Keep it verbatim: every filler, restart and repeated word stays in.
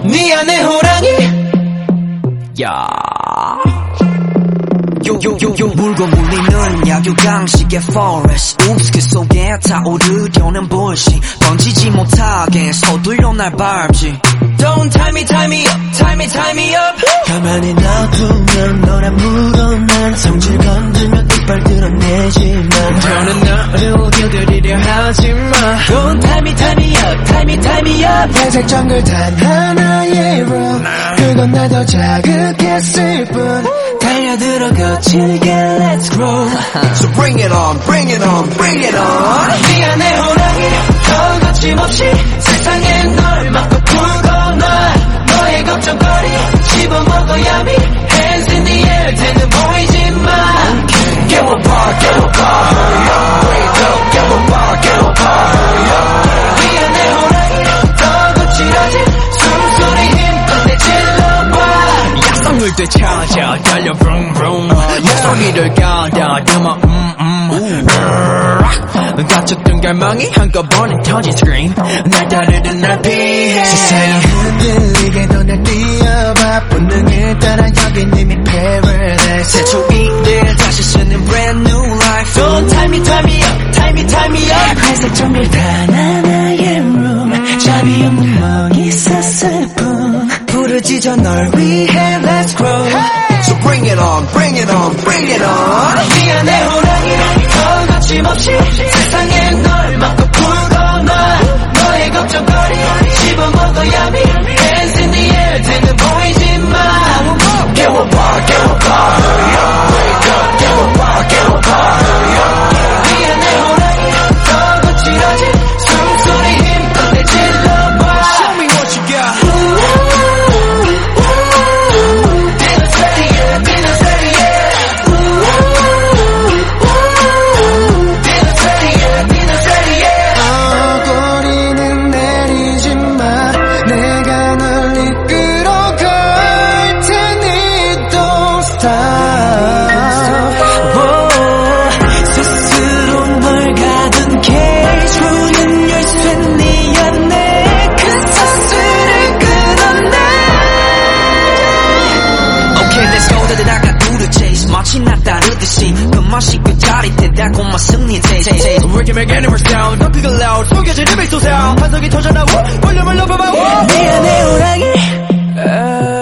미안해 호랑이. 야 요요요요 물고 물리는 약육강식의 forest. Oops 그 속에 타오르려는 bullshit. 던지지 못하게 서둘러 날 밟지. Don't tie me tie me up tie me tie me up. 가만히 놔두면 너란 물어난 성질 건들면 이빨 드러내지만 너는 나를 길들이려 하지마. Don't tie me tie me up tie me tie me up. 회색 정글 단 하나의 room 그건 날 더 자극했을 뿐 달려들어 거칠게 let's grow. So bring it on bring it on bring it on. 미안해 호랑이 더 거침없이 세상에 널 막고 풀어놔. 너의 걱정거리 집어먹어야 미 hands in the air 대는 보이지만 깨워봐 깨워봐 hurry up wake up 깨워봐 깨워봐 hurry up. 미안해 호랑이 더 거칠어진 숨소리 힘껏 내질러봐. 약속을 되찾아 달려 vroom vroom 목소리를 가다듬어 음음 갇혔던 갈망이 한꺼번에 터진 scream. 날 따르는 날 피해. 세상이 흔들리게도 날 뛰어봐. 본능에 따라 여긴 이미 paradise. 새 초이를 다시 쓰는 brand new life. Don't tie me tie me up tie me tie me up. 회색 정글 단 하나의 room 자비 없는 멍이 쌌을 뿐 부르짖어 널 위해 let's grow. So bring it on bring it on bring it on. 미안해 호랑이 더 거침없이 세상에 널 막고 풀어놔. 너의 걱정거리 집어먹어야 미 hands in the air 대는 보이지만 깨워봐 깨워봐 hurry up wake up 깨워봐 깨워봐 hurry up. 미안해 호랑이 더 거칠어진 숨소리 힘껏 내질러봐. Show me what you got. Dance ready yeah dance ready yeah. Dance ready yeah dance ready yeah. 꼬리는 내리지 마. 내가 널 이끌어 갈 테니 don't stop. 스스로 널 가둔 cage 문은 열쇠 네 안에 그 사슬을 끊어내. Okay let's go 다들 나가 우르 chase 마치 나 따르듯이 그 맛이 그 자리 대달콤한 승리 taste. Working back in the sound Don't pick it loud 속여진 리믹 솟아 환성이 터져나와 볼륨을 높여봐. 미안해 호랑이